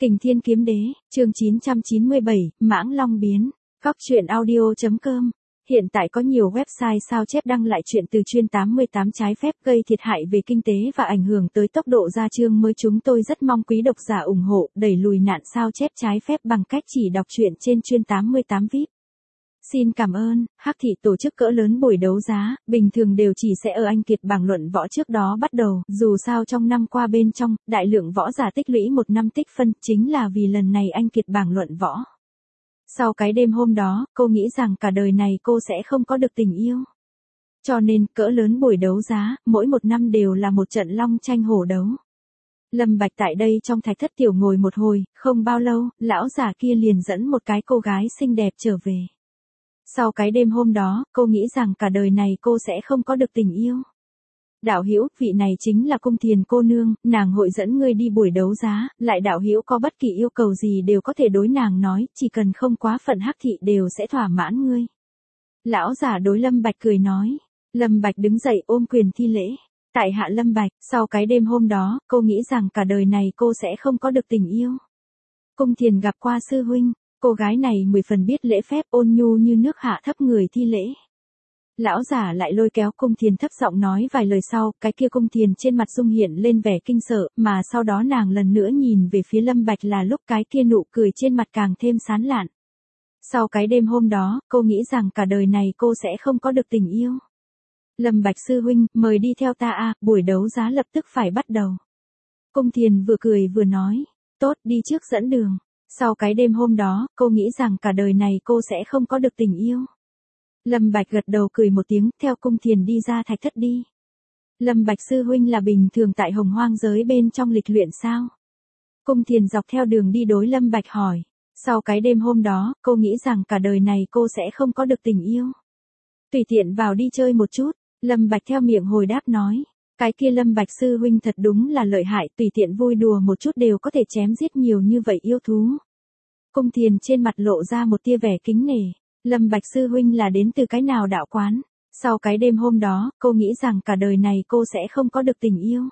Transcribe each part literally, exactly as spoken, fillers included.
Kình Thiên Kiếm Đế, chương chín trăm chín mươi bảy, Mãng Long Biến, Góc truyện audio.com. Hiện tại có nhiều website sao chép đăng lại chuyện từ chuyên tám mươi tám trái phép gây thiệt hại về kinh tế và ảnh hưởng tới tốc độ ra chương mới. Chúng tôi rất mong quý độc giả ủng hộ, đẩy lùi nạn sao chép trái phép bằng cách chỉ đọc truyện trên chuyên tám mươi tám vê i pê. Xin cảm ơn. Hắc Thị tổ chức cỡ lớn buổi đấu giá, bình thường đều chỉ sẽ ở Anh Kiệt bảng luận võ trước đó bắt đầu, dù sao trong năm qua bên trong, đại lượng võ giả tích lũy một năm tích phân, chính là vì lần này Anh Kiệt bảng luận võ. Sau cái đêm hôm đó, cô nghĩ rằng cả đời này cô sẽ không có được tình yêu. Cho nên, cỡ lớn buổi đấu giá, mỗi một năm đều là một trận long tranh hổ đấu. Lâm Bạch tại đây trong thạch thất tiểu ngồi một hồi, không bao lâu, lão già kia liền dẫn một cái cô gái xinh đẹp trở về. Sau cái đêm hôm đó, cô nghĩ rằng cả đời này cô sẽ không có được tình yêu. Đạo hữu, vị này chính là Cung Thiền cô nương, nàng hội dẫn ngươi đi buổi đấu giá, lại đạo hữu có bất kỳ yêu cầu gì đều có thể đối nàng nói, chỉ cần không quá phận Hắc Thị đều sẽ thỏa mãn ngươi. Lão giả đối Lâm Bạch cười nói. Lâm Bạch đứng dậy ôm quyền thi lễ. Tại hạ Lâm Bạch, sau cái đêm hôm đó, cô nghĩ rằng cả đời này cô sẽ không có được tình yêu. Cung Thiền gặp qua sư huynh. Cô gái này mười phần biết lễ phép, ôn nhu như nước hạ thấp người thi lễ. Lão giả lại lôi kéo Cung Thiền thấp giọng nói vài lời sau, cái kia Cung Thiền trên mặt dung hiện lên vẻ kinh sợ, mà sau đó nàng lần nữa nhìn về phía Lâm Bạch là lúc cái kia nụ cười trên mặt càng thêm sán lạn. Sau cái đêm hôm đó, cô nghĩ rằng cả đời này cô sẽ không có được tình yêu. Lâm Bạch sư huynh, mời đi theo ta a, buổi đấu giá lập tức phải bắt đầu. Cung Thiền vừa cười vừa nói, tốt, đi trước dẫn đường. Sau cái đêm hôm đó, cô nghĩ rằng cả đời này cô sẽ không có được tình yêu. Lâm Bạch gật đầu cười một tiếng, theo Cung Thiền đi ra thạch thất đi. Lâm Bạch sư huynh là bình thường tại Hồng Hoang giới bên trong lịch luyện sao? Cung Thiền dọc theo đường đi đối Lâm Bạch hỏi. Sau cái đêm hôm đó, cô nghĩ rằng cả đời này cô sẽ không có được tình yêu. Tùy tiện vào đi chơi một chút, Lâm Bạch theo miệng hồi đáp nói. Cái kia Lâm Bạch sư huynh thật đúng là lợi hại, tùy tiện vui đùa một chút đều có thể chém giết nhiều như vậy yêu thú. Cung Thiền trên mặt lộ ra một tia vẻ kính nể. Lâm Bạch sư huynh là đến từ cái nào đạo quán? Sau cái đêm hôm đó, cô nghĩ rằng cả đời này cô sẽ không có được tình yêu.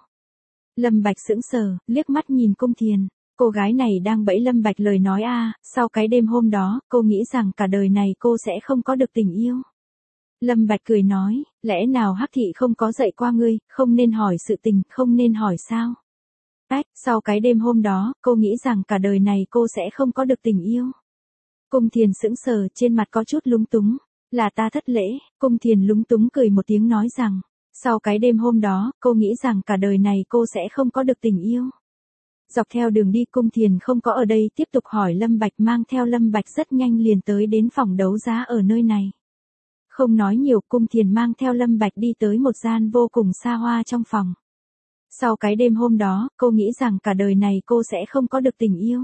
Lâm Bạch sững sờ, liếc mắt nhìn Cung Thiền. Cô gái này đang bẫy Lâm Bạch lời nói a, sau cái đêm hôm đó, cô nghĩ rằng cả đời này cô sẽ không có được tình yêu. Lâm Bạch cười nói, lẽ nào Hắc Thị không có dạy qua ngươi, không nên hỏi sự tình, không nên hỏi sao? Ách, sau cái đêm hôm đó, cô nghĩ rằng cả đời này cô sẽ không có được tình yêu. Cung Thiền sững sờ, trên mặt có chút lúng túng, là ta thất lễ. Cung Thiền lúng túng cười một tiếng nói rằng, sau cái đêm hôm đó, cô nghĩ rằng cả đời này cô sẽ không có được tình yêu. Dọc theo đường đi Cung Thiền không có ở đây tiếp tục hỏi Lâm Bạch, mang theo Lâm Bạch rất nhanh liền tới đến phòng đấu giá ở nơi này. Không nói nhiều, Cung Thiền mang theo Lâm Bạch đi tới một gian vô cùng xa hoa trong phòng. Sau cái đêm hôm đó, cô nghĩ rằng cả đời này cô sẽ không có được tình yêu.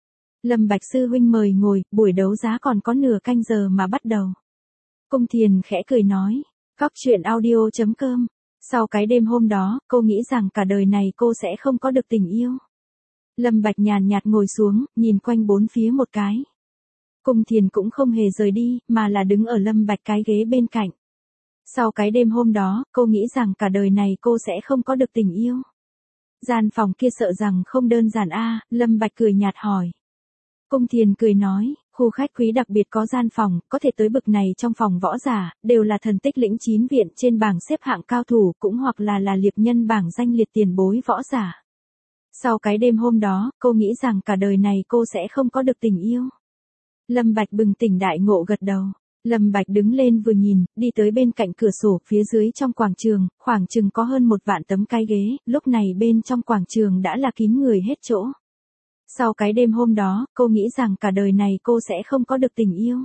Lâm Bạch sư huynh mời ngồi, buổi đấu giá còn có nửa canh giờ mà bắt đầu. Cung Thiền khẽ cười nói, Góc truyện audio.com. Sau cái đêm hôm đó, cô nghĩ rằng cả đời này cô sẽ không có được tình yêu. Lâm Bạch nhàn nhạt ngồi xuống, nhìn quanh bốn phía một cái. Cung Thiền cũng không hề rời đi, mà là đứng ở Lâm Bạch cái ghế bên cạnh. Sau cái đêm hôm đó, cô nghĩ rằng cả đời này cô sẽ không có được tình yêu. Gian phòng kia sợ rằng không đơn giản a, Lâm Bạch cười nhạt hỏi. Cung Thiền cười nói, khu khách quý đặc biệt có gian phòng, có thể tới bực này trong phòng võ giả, đều là thần tích lĩnh chín viện trên bảng xếp hạng cao thủ, cũng hoặc là là liệp nhân bảng danh liệt tiền bối võ giả. Sau cái đêm hôm đó, cô nghĩ rằng cả đời này cô sẽ không có được tình yêu. Lâm Bạch bừng tỉnh đại ngộ gật đầu. Lâm Bạch đứng lên vừa nhìn, đi tới bên cạnh cửa sổ, phía dưới trong quảng trường, khoảng chừng có hơn một vạn tấm cái ghế, lúc này bên trong quảng trường đã là kín người hết chỗ. Sau cái đêm hôm đó, cô nghĩ rằng cả đời này cô sẽ không có được tình yêu.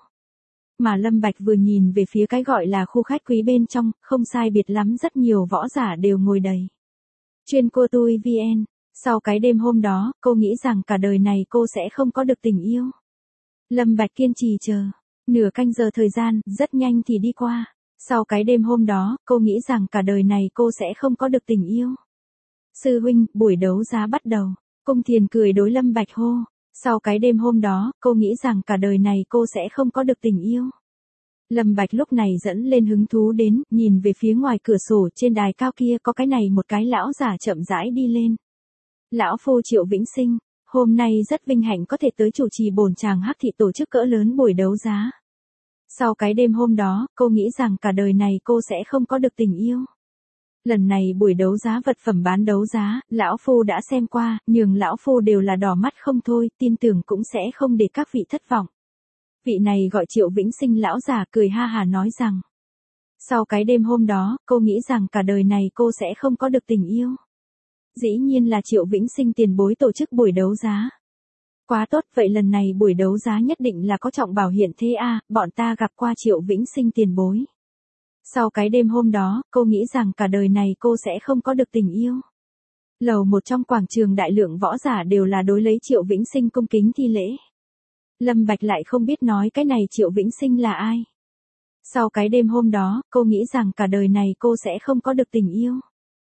Mà Lâm Bạch vừa nhìn về phía cái gọi là khu khách quý bên trong, không sai biệt lắm rất nhiều võ giả đều ngồi đầy. Chuyên cô tui vn. Sau cái đêm hôm đó, cô nghĩ rằng cả đời này cô sẽ không có được tình yêu. Lâm Bạch kiên trì chờ. Nửa canh giờ thời gian, rất nhanh thì đi qua. Sau cái đêm hôm đó, cô nghĩ rằng cả đời này cô sẽ không có được tình yêu. Sư huynh, buổi đấu giá bắt đầu. Cung Thiền cười đối Lâm Bạch hô. Sau cái đêm hôm đó, cô nghĩ rằng cả đời này cô sẽ không có được tình yêu. Lâm Bạch lúc này dẫn lên hứng thú đến, nhìn về phía ngoài cửa sổ trên đài cao kia có cái này một cái lão giả chậm rãi đi lên. Lão phu Triệu Vĩnh Sinh. Hôm nay rất vinh hạnh có thể tới chủ trì bổn chàng Hắc thị tổ chức cỡ lớn buổi đấu giá. Sau cái đêm hôm đó, cô nghĩ rằng cả đời này cô sẽ không có được tình yêu. Lần này buổi đấu giá vật phẩm bán đấu giá, lão phu đã xem qua, nhường lão phu đều là đỏ mắt không thôi, tin tưởng cũng sẽ không để các vị thất vọng. Vị này gọi Triệu Vĩnh Sinh lão già cười ha hà nói rằng. Sau cái đêm hôm đó, cô nghĩ rằng cả đời này cô sẽ không có được tình yêu. Dĩ nhiên là Triệu Vĩnh Sinh tiền bối tổ chức buổi đấu giá. Quá tốt, vậy lần này buổi đấu giá nhất định là có trọng bảo hiện thế a, à, bọn ta gặp qua Triệu Vĩnh Sinh tiền bối. Sau cái đêm hôm đó, cô nghĩ rằng cả đời này cô sẽ không có được tình yêu. Lầu một trong quảng trường đại lượng võ giả đều là đối lấy Triệu Vĩnh Sinh cung kính thi lễ. Lâm Bạch lại không biết nói cái này Triệu Vĩnh Sinh là ai. Sau cái đêm hôm đó, cô nghĩ rằng cả đời này cô sẽ không có được tình yêu.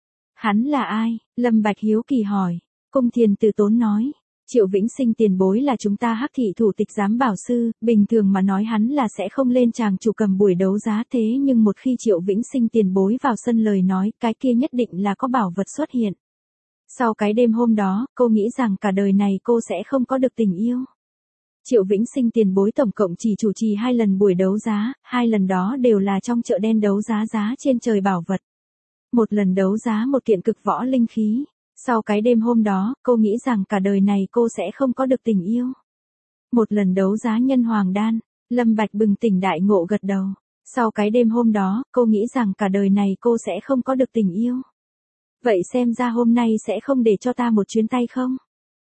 Hắn là ai? Lâm Bạch hiếu kỳ hỏi. Cung Thiền từ tốn nói. Triệu Vĩnh Sinh tiền bối là chúng ta Hắc thị thủ tịch giám bảo sư, bình thường mà nói hắn là sẽ không lên tràng chủ cầm buổi đấu giá thế nhưng một khi Triệu Vĩnh Sinh tiền bối vào sân lời nói, cái kia nhất định là có bảo vật xuất hiện. Sau cái đêm hôm đó, cô nghĩ rằng cả đời này cô sẽ không có được tình yêu. Triệu Vĩnh Sinh tiền bối tổng cộng chỉ chủ trì hai lần buổi đấu giá, hai lần đó đều là trong chợ đen đấu giá giá trên trời bảo vật. Một lần đấu giá một kiện cực võ linh khí. Sau cái đêm hôm đó, cô nghĩ rằng cả đời này cô sẽ không có được tình yêu. Một lần đấu giá nhân hoàng đan, Lâm Bạch bừng tỉnh đại ngộ gật đầu. Sau cái đêm hôm đó, cô nghĩ rằng cả đời này cô sẽ không có được tình yêu. Vậy xem ra hôm nay sẽ không để cho ta một chuyến tay không?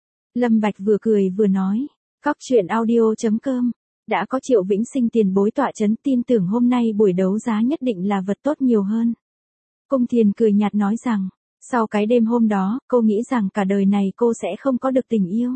Lâm Bạch vừa cười vừa nói. Cóc truyện audio chấm com. Đã có Triệu Vĩnh Sinh tiền bối tọa chấn, tin tưởng hôm nay buổi đấu giá nhất định là vật tốt nhiều hơn. Cung Thiền cười nhạt nói rằng. Sau cái đêm hôm đó, cô nghĩ rằng cả đời này cô sẽ không có được tình yêu.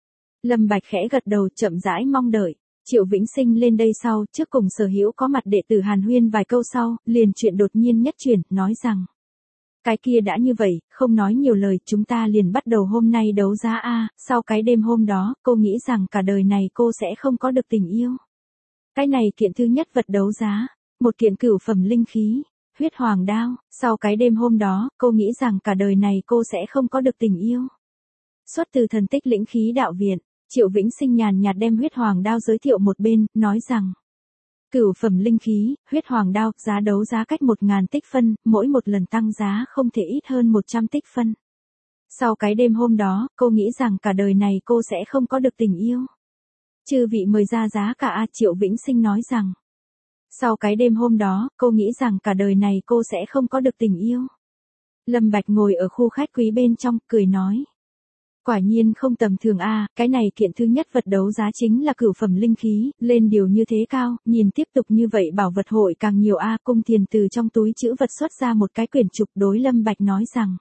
Lâm Bạch khẽ gật đầu chậm rãi mong đợi. Triệu Vĩnh Sinh lên đây sau, trước cùng Sở Hữu có mặt đệ tử hàn huyên vài câu sau, liền chuyện đột nhiên nhất chuyển, nói rằng. Cái kia đã như vậy, không nói nhiều lời, chúng ta liền bắt đầu hôm nay đấu giá a. Sau cái đêm hôm đó, cô nghĩ rằng cả đời này cô sẽ không có được tình yêu. Cái này kiện thứ nhất vật đấu giá, một kiện cửu phẩm linh khí. Huyết hoàng đao, sau cái đêm hôm đó, cô nghĩ rằng cả đời này cô sẽ không có được tình yêu. Xuất từ thần tích lĩnh khí đạo viện, Triệu Vĩnh Sinh nhàn nhạt đem huyết hoàng đao giới thiệu một bên, nói rằng. Cửu phẩm linh khí, huyết hoàng đao, giá đấu giá cách một ngàn tích phân, mỗi một lần tăng giá không thể ít hơn một trăm tích phân. Sau cái đêm hôm đó, cô nghĩ rằng cả đời này cô sẽ không có được tình yêu. Chư vị mời ra giá cả a, Triệu Vĩnh Sinh nói rằng. Sau cái đêm hôm đó, cô nghĩ rằng cả đời này cô sẽ không có được tình yêu. Lâm Bạch ngồi ở khu khách quý bên trong, cười nói. Quả nhiên không tầm thường a, cái này kiện thứ nhất vật đấu giá chính là cửu phẩm linh khí, lên điều như thế cao, nhìn tiếp tục như vậy bảo vật hội càng nhiều a. Cung Thiền từ trong túi trữ vật xuất ra một cái quyển trục đối Lâm Bạch nói rằng.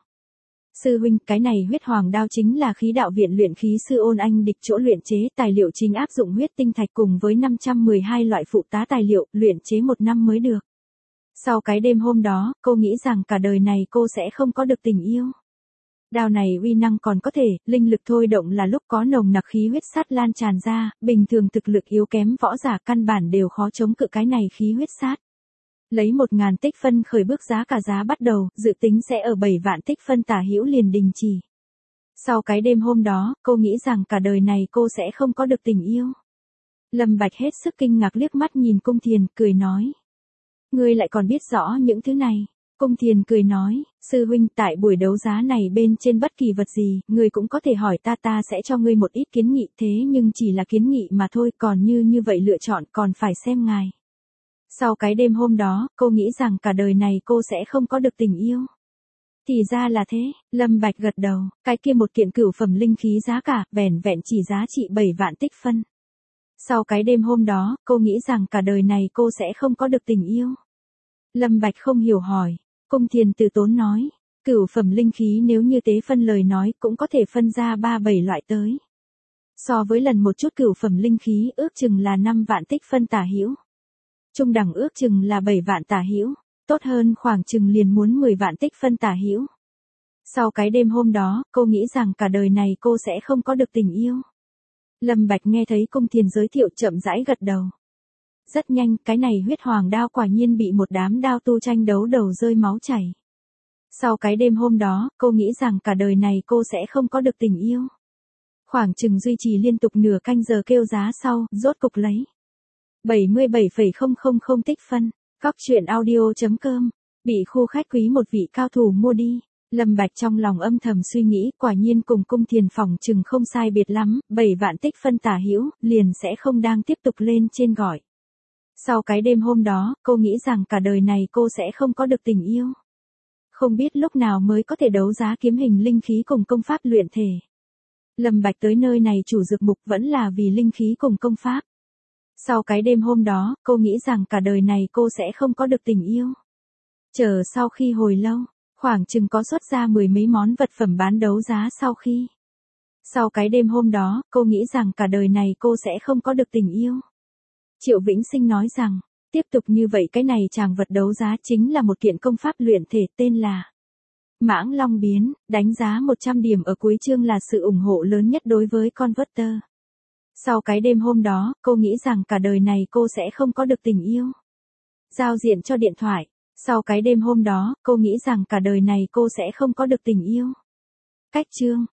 Sư huynh, cái này huyết hoàng đao chính là khí đạo viện luyện khí sư Ôn Anh Địch chỗ luyện chế, tài liệu chính áp dụng huyết tinh thạch cùng với năm trăm mười hai loại phụ tá tài liệu, luyện chế một năm mới được. Sau cái đêm hôm đó, cô nghĩ rằng cả đời này cô sẽ không có được tình yêu. Đao này uy năng còn có thể, linh lực thôi động là lúc có nồng nặc khí huyết sát lan tràn ra, bình thường thực lực yếu kém võ giả căn bản đều khó chống cự cái này khí huyết sát. Lấy một ngàn tích phân khởi bước giá cả giá bắt đầu, dự tính sẽ ở bảy vạn tích phân tả hữu liền đình chỉ. Sau cái đêm hôm đó, cô nghĩ rằng cả đời này cô sẽ không có được tình yêu. Lâm Bạch hết sức kinh ngạc liếc mắt nhìn Cung Thiền, cười nói. Ngươi lại còn biết rõ những thứ này. Cung Thiền cười nói, sư huynh tại buổi đấu giá này bên trên bất kỳ vật gì, ngươi cũng có thể hỏi ta ta sẽ cho ngươi một ít kiến nghị thế nhưng chỉ là kiến nghị mà thôi còn như như vậy lựa chọn còn phải xem ngài. Sau cái đêm hôm đó, cô nghĩ rằng cả đời này cô sẽ không có được tình yêu. Thì ra là thế, Lâm Bạch gật đầu, cái kia một kiện cửu phẩm linh khí giá cả, vẻn vẹn chỉ giá trị bảy vạn tích phân. Sau cái đêm hôm đó, cô nghĩ rằng cả đời này cô sẽ không có được tình yêu. Lâm Bạch không hiểu hỏi, Cung Thiền từ tốn nói, cửu phẩm linh khí nếu như tế phân lời nói cũng có thể phân ra ba bảy loại tới. So với lần một chút cửu phẩm linh khí ước chừng là năm vạn tích phân tả hữu. Trung đẳng ước chừng là bảy vạn tả hữu, tốt hơn khoảng chừng liền muốn mười vạn tích phân tả hữu. Sau cái đêm hôm đó, cô nghĩ rằng cả đời này cô sẽ không có được tình yêu. Lâm Bạch nghe thấy Cung Thiền giới thiệu chậm rãi gật đầu. Rất nhanh, cái này huyết hoàng đao quả nhiên bị một đám đao tu tranh đấu đầu rơi máu chảy. Sau cái đêm hôm đó, cô nghĩ rằng cả đời này cô sẽ không có được tình yêu. Khoảng chừng duy trì liên tục nửa canh giờ kêu giá sau, rốt cục lấy bảy mươi bảy phẩy không không không tích phân. Cóc truyện audio chấm com. Bị khu khách quý một vị cao thủ mua đi. Lâm Bạch trong lòng âm thầm suy nghĩ, quả nhiên cùng Cung Thiền phòng chừng không sai biệt lắm, bảy vạn tích phân tả hữu, liền sẽ không đang tiếp tục lên trên gọi. Sau cái đêm hôm đó, cô nghĩ rằng cả đời này cô sẽ không có được tình yêu. Không biết lúc nào mới có thể đấu giá kiếm hình linh khí cùng công pháp luyện thể. Lâm Bạch tới nơi này chủ dược mục vẫn là vì linh khí cùng công pháp. Sau cái đêm hôm đó, cô nghĩ rằng cả đời này cô sẽ không có được tình yêu. Chờ sau khi hồi lâu, khoảng chừng có xuất ra mười mấy món vật phẩm bán đấu giá sau khi. Sau cái đêm hôm đó, cô nghĩ rằng cả đời này cô sẽ không có được tình yêu. Triệu Vĩnh Sinh nói rằng, tiếp tục như vậy cái này chàng vật đấu giá chính là một kiện công pháp luyện thể tên là Mãng Long Biến, đánh giá một trăm điểm ở cuối chương là sự ủng hộ lớn nhất đối với Converter. Sau cái đêm hôm đó, cô nghĩ rằng cả đời này cô sẽ không có được tình yêu. Giao diện cho điện thoại. Sau cái đêm hôm đó, cô nghĩ rằng cả đời này cô sẽ không có được tình yêu. Cách chương.